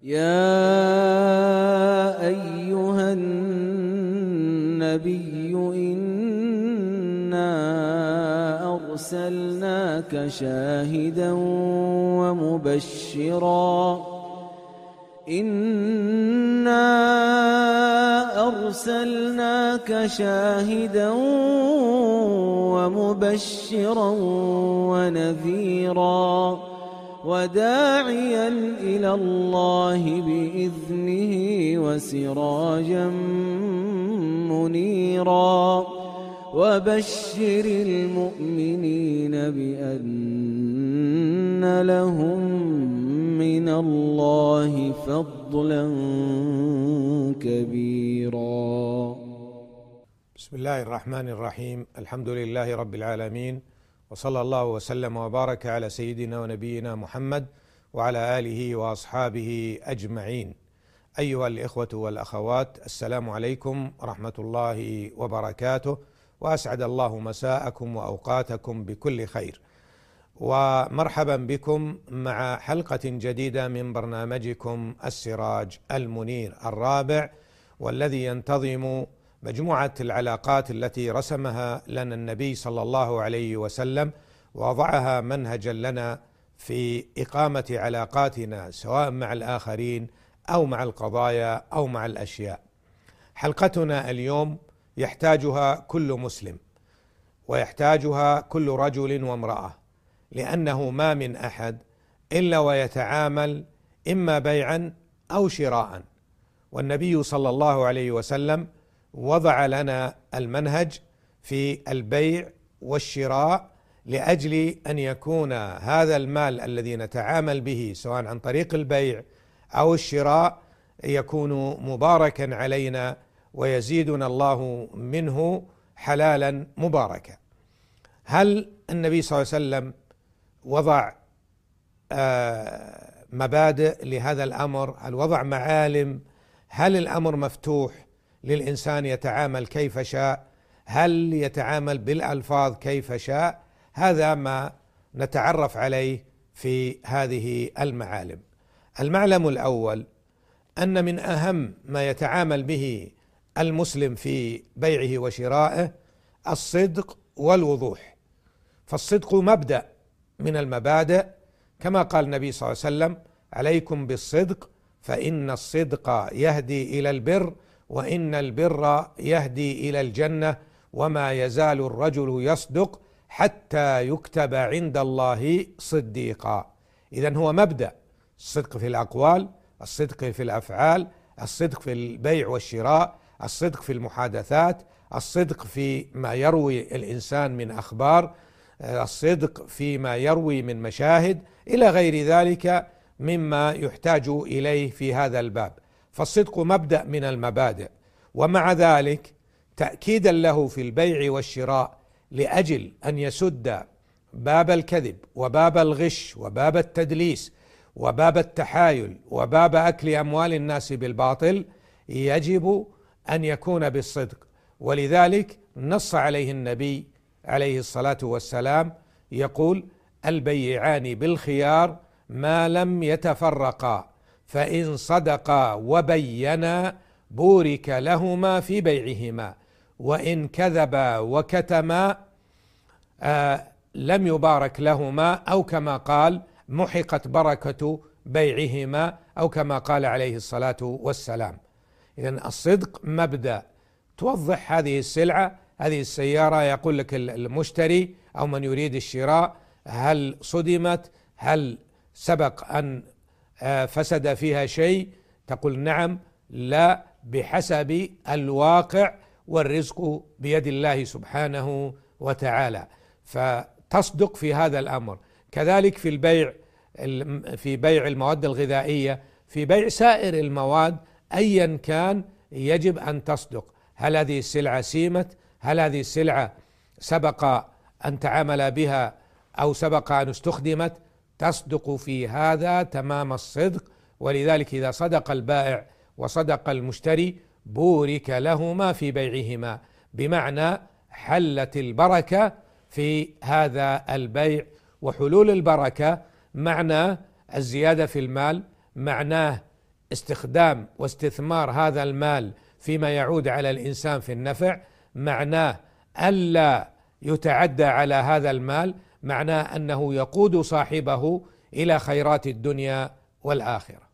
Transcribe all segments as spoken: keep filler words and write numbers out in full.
يا أيها النبي إنا أرسلناك شاهدا ومبشرا إنا أرسلناك شاهدا ومبشرا ونذيرا وداعيا إلى الله بإذنه وسراجا منيرا وبشر المؤمنين بأن لهم من الله فضلا كبيرا. بسم الله الرحمن الرحيم. الحمد لله رب العالمين، وصلى الله وسلم وبارك على سيدنا ونبينا محمد وعلى آله وأصحابه أجمعين. أيها الإخوة والأخوات، السلام عليكم ورحمة الله وبركاته، وأسعد الله مساءكم وأوقاتكم بكل خير، ومرحبا بكم مع حلقة جديدة من برنامجكم السراج المنير الرابع، والذي ينتظم مجموعة العلاقات التي رسمها لنا النبي صلى الله عليه وسلم ووضعها منهجا لنا في إقامة علاقاتنا سواء مع الآخرين أو مع القضايا أو مع الأشياء. حلقتنا اليوم يحتاجها كل مسلم، ويحتاجها كل رجل وامرأة، لأنه ما من أحد إلا ويتعامل إما بيعا أو شراء، والنبي صلى الله عليه وسلم وضع لنا المنهج في البيع والشراء لأجل أن يكون هذا المال الذي نتعامل به سواء عن طريق البيع أو الشراء يكون مباركا علينا ويزيدنا الله منه حلالا مباركا. هل النبي صلى الله عليه وسلم وضع مبادئ لهذا الأمر؟ هل وضع معالم؟ هل الأمر مفتوح للإنسان يتعامل كيف شاء؟ هل يتعامل بالألفاظ كيف شاء؟ هذا ما نتعرف عليه في هذه المعالم. المعلم الأول أن من أهم ما يتعامل به المسلم في بيعه وشرائه الصدق والوضوح، فالصدق مبدأ من المبادئ، كما قال النبي صلى الله عليه وسلم: عليكم بالصدق فإن الصدق يهدي إلى البر وإن البر يهدي إلى الجنة وما يزال الرجل يصدق حتى يكتب عند الله صديقا. إذن هو مبدأ الصدق في الأقوال، الصدق في الأفعال، الصدق في البيع والشراء، الصدق في المحادثات، الصدق في ما يروي الإنسان من أخبار، الصدق فيما يروي من مشاهد، إلى غير ذلك مما يحتاج إليه في هذا الباب. فالصدق مبدأ من المبادئ، ومع ذلك تأكيدا له في البيع والشراء لأجل أن يسد باب الكذب وباب الغش وباب التدليس وباب التحايل وباب أكل أموال الناس بالباطل، يجب أن يكون بالصدق. ولذلك نص عليه النبي عليه الصلاة والسلام يقول: البيعان بالخيار ما لم يتفرقا فإن صدقا وبينا بورك لهما في بيعهما وإن كذبا وكتما آه لم يبارك لهما، أو كما قال: محقت بركة بيعهما، أو كما قال عليه الصلاة والسلام. إذن الصدق مبدأ. توضح هذه السلعة، هذه السيارة، يقول لك المشتري أو من يريد الشراء: هل صدمت؟ هل سبق أن فسد فيها شيء؟ تقول نعم، لا، بحسب الواقع، والرزق بيد الله سبحانه وتعالى، فتصدق في هذا الأمر. كذلك في البيع، في بيع المواد الغذائية، في بيع سائر المواد أيا كان يجب أن تصدق. هل هذه السلعة سيمت؟ هل هذه السلعة سبق أن تعامل بها أو سبق أن استخدمت؟ تصدق في هذا تمام الصدق. ولذلك إذا صدق البائع وصدق المشتري بورك لهما في بيعهما، بمعنى حلت البركة في هذا البيع. وحلول البركة معناه الزيادة في المال، معناه استخدام واستثمار هذا المال فيما يعود على الإنسان في النفع، معناه ألا يتعدى على هذا المال، معناه أنه يقود صاحبه إلى خيرات الدنيا والآخرة.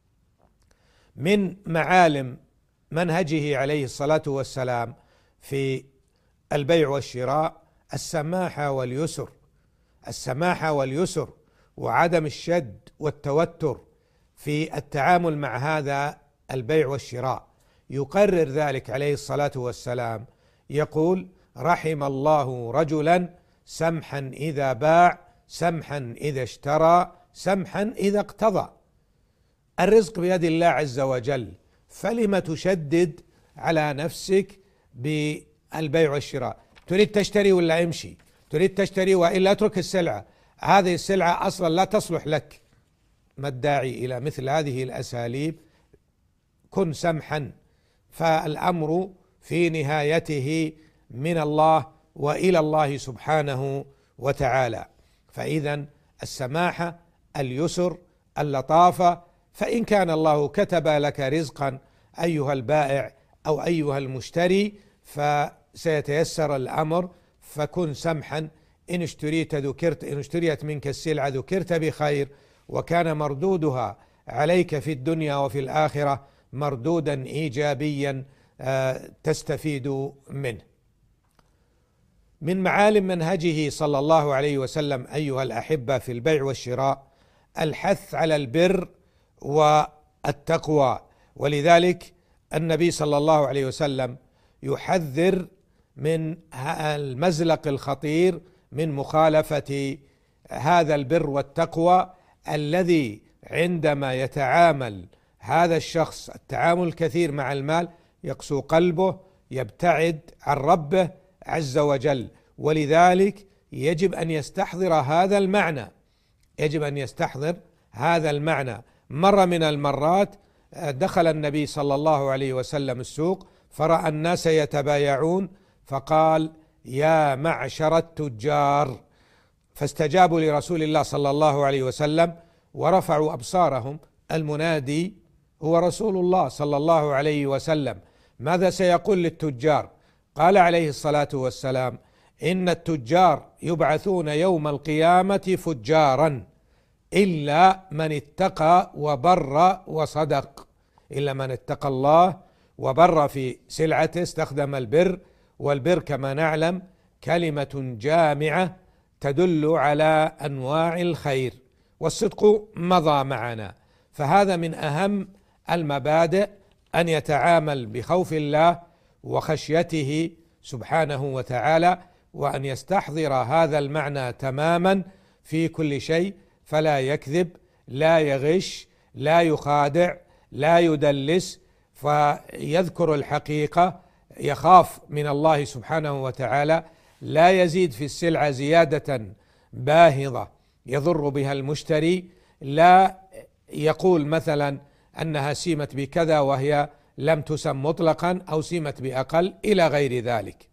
من معالم منهجه عليه الصلاة والسلام في البيع والشراء السماحة واليسر، السماحة واليسر وعدم الشد والتوتر في التعامل مع هذا البيع والشراء. يقرر ذلك عليه الصلاة والسلام، يقول: رحم الله رجلا سمحا إذا باع، سمحا إذا اشترى، سمحا إذا اقتضى. الرزق بيد الله عز وجل، فلم تشدد على نفسك بالبيع والشراء؟ تريد تشتري ولا امشي، تريد تشتري وإلا اترك السلعة، هذه السلعة أصلا لا تصلح لك. ما الداعي إلى مثل هذه الأساليب؟ كن سمحا، فالأمر في نهايته من الله وإلى الله سبحانه وتعالى. فإذا السماحة، اليسر، اللطافة، فإن كان الله كتب لك رزقا أيها البائع أو أيها المشتري فسيتيسر الأمر، فكن سمحا. إن اشتريت ذكرت، إن اشتريت منك السلعة ذكرت بخير، وكان مردودها عليك في الدنيا وفي الآخرة مردودا إيجابيا تستفيد منه. من معالم منهجه صلى الله عليه وسلم أيها الأحبة في البيع والشراء الحث على البر والتقوى، ولذلك النبي صلى الله عليه وسلم يحذر من المزلق الخطير من مخالفة هذا البر والتقوى، الذي عندما يتعامل هذا الشخص التعامل الكثير مع المال يقسو قلبه، يبتعد عن ربه عز وجل. ولذلك يجب أن يستحضر هذا المعنى، يجب أن يستحضر هذا المعنى. مرة من المرات دخل النبي صلى الله عليه وسلم السوق فرأى الناس يتبايعون، فقال: يا معشر التجار، فاستجابوا لرسول الله صلى الله عليه وسلم ورفعوا أبصارهم. المنادي هو رسول الله صلى الله عليه وسلم، ماذا سيقول للتجار؟ قال عليه الصلاة والسلام: إن التجار يبعثون يوم القيامة فجارا إلا من اتقى وبر وصدق، إلا من اتقى الله وبر في سلعته، استخدم البر، والبر كما نعلم كلمة جامعة تدل على أنواع الخير، والصدق مضى معنا. فهذا من أهم المبادئ، أن يتعامل بخوف الله وخشيته سبحانه وتعالى، وأن يستحضر هذا المعنى تماما في كل شيء، فلا يكذب، لا يغش، لا يخادع، لا يدلس، فيذكر الحقيقة، يخاف من الله سبحانه وتعالى، لا يزيد في السلعة زيادة باهظة يضر بها المشتري، لا يقول مثلا أنها سيمت بكذا وهي لم تسم مطلقا أو سيمت بأقل إلى غير ذلك.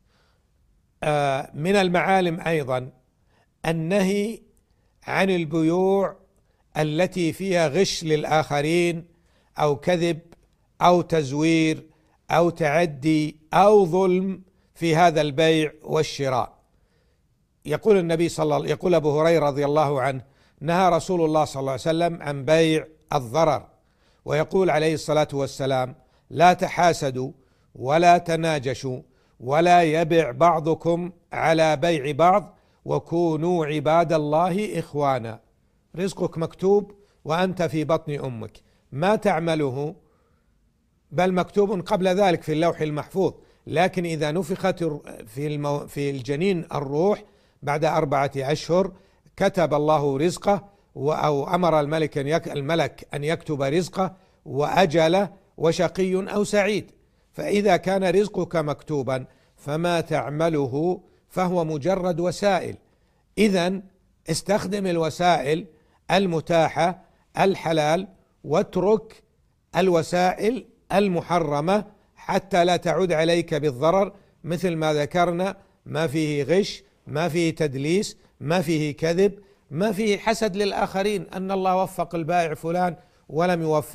آه من المعالم أيضا النهي عن البيوع التي فيها غش للآخرين أو كذب أو تزوير أو تعدي أو ظلم في هذا البيع والشراء. يقول النبي صلى الله يقول أبو هريرة رضي الله عنه: نهى رسول الله صلى الله عليه وسلم عن بيع الضرر، ويقول عليه الصلاة والسلام: لا تحاسدوا ولا تناجشوا ولا يبع بعضكم على بيع بعض وكونوا عباد الله إخوانا. رزقك مكتوب وأنت في بطن أمك، ما تعمله بل مكتوب قبل ذلك في اللوح المحفوظ، لكن إذا نفخت في المو... في الجنين الروح بعد أربعة أشهر كتب الله رزقه، أو أمر الملك أن يك... الملك أن يكتب رزقه وأجله وشقي أو سعيد. فإذا كان رزقك مكتوبا فما تعمله فهو مجرد وسائل. إذن استخدم الوسائل المتاحة الحلال واترك الوسائل المحرمة حتى لا تعود عليك بالضرر، مثل ما ذكرنا: ما فيه غش، ما فيه تدليس، ما فيه كذب، ما فيه حسد للآخرين، أن الله وفق البائع فلان ولم يوفق،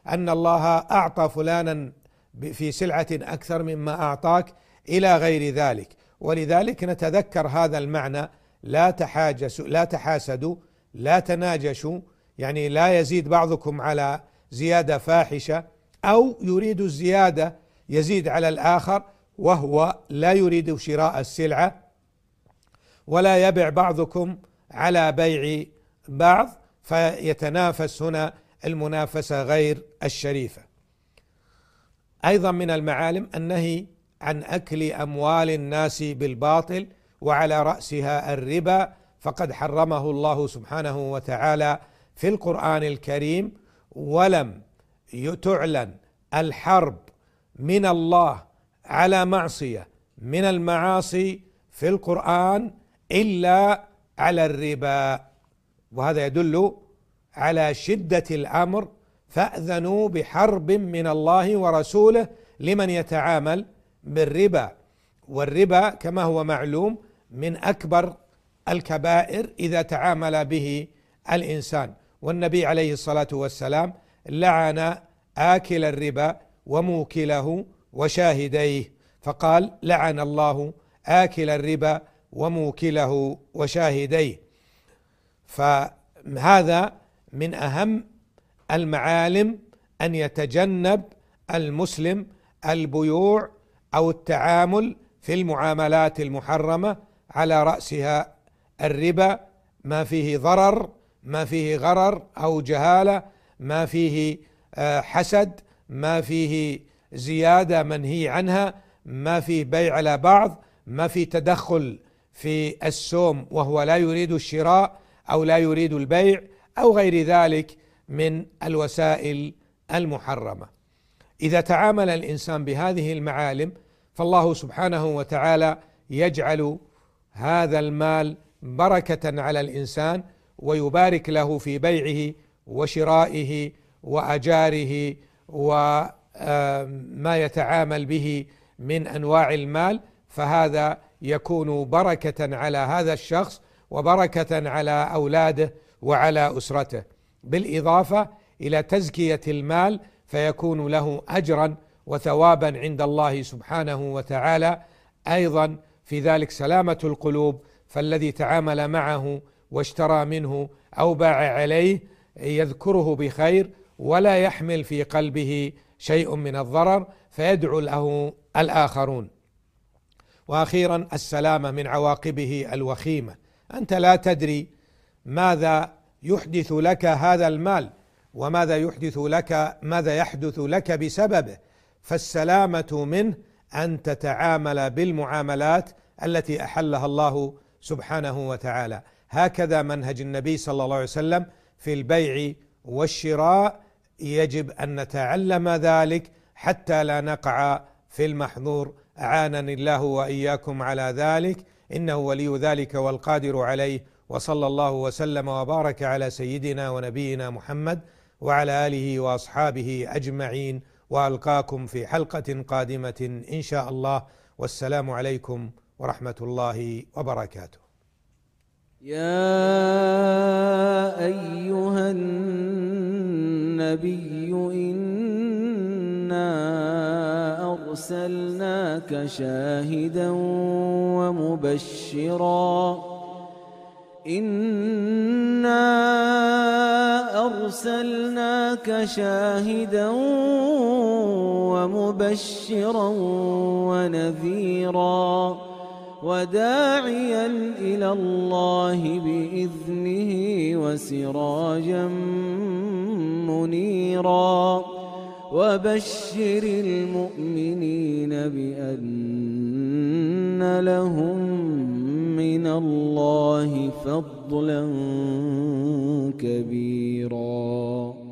أن الله أعطى فلانا في سلعة أكثر مما أعطاك إلى غير ذلك. ولذلك نتذكر هذا المعنى: لا تحاجسوا، لا تحاسدوا، لا تناجشوا، يعني لا يزيد بعضكم على زيادة فاحشة، أو يريد الزيادة يزيد على الآخر وهو لا يريد شراء السلعة، ولا يبع بعضكم على بيع بعض، فيتنافس هنا المنافسة غير الشريفة. أيضا من المعالم النهي عن أكل أموال الناس بالباطل، وعلى رأسها الربا، فقد حرمه الله سبحانه وتعالى في القرآن الكريم، ولم تعلن الحرب من الله على معصية من المعاصي في القرآن إلا على الربا، وهذا يدل على شدة الأمر. فأذنوا بحرب من الله ورسوله لمن يتعامل بالربا. والربا كما هو معلوم من أكبر الكبائر إذا تعامل به الإنسان، والنبي عليه الصلاة والسلام لعن آكل الربا وموكله وشاهديه، فقال: لعن الله آكل الربا وموكله وشاهديه. فهذا من أهم المعالم أن يتجنب المسلم البيوع أو التعامل في المعاملات المحرمة، على رأسها الربا، ما فيه ضرر، ما فيه غرر أو جهالة، ما فيه حسد، ما فيه زيادة منهي عنها، ما فيه بيع على بعض، ما فيه تدخل في السوم وهو لا يريد الشراء أو لا يريد البيع أو غير ذلك من الوسائل المحرمة. إذا تعامل الإنسان بهذه المعالم فالله سبحانه وتعالى يجعل هذا المال بركة على الإنسان، ويبارك له في بيعه وشرائه وأجاره وما يتعامل به من أنواع المال، فهذا يكون بركة على هذا الشخص وبركة على أولاده وعلى أسرته، بالإضافة إلى تزكية المال، فيكون له أجرا وثوابا عند الله سبحانه وتعالى. أيضا في ذلك سلامة القلوب، فالذي تعامل معه واشترى منه أو باع عليه يذكره بخير ولا يحمل في قلبه شيء من الضرر، فيدعو له الآخرون. وأخيرا السلامة من عواقبه الوخيمة. أنت لا تدري ماذا يحدث لك هذا المال، وماذا يحدث لك ماذا يحدث لك بسببه، فالسلامة منه أن تتعامل بالمعاملات التي أحلها الله سبحانه وتعالى. هكذا منهج النبي صلى الله عليه وسلم في البيع والشراء، يجب أن نتعلم ذلك حتى لا نقع في المحظور. أعانني الله وإياكم على ذلك، إنه ولي ذلك والقادر عليه. وصلى الله وسلم وبارك على سيدنا ونبينا محمد وعلى آله وأصحابه أجمعين، وألقاكم في حلقة قادمة إن شاء الله، والسلام عليكم ورحمة الله وبركاته. يا أيها النبي إنا أرسلناك شاهدا ومبشرا إنا أرسلناك شاهدا ومبشرا ونذيرا وداعيا إلى الله بإذنه وسراجا منيرا وبشر المؤمنين بأن لهم من الله فضلا كبيرا.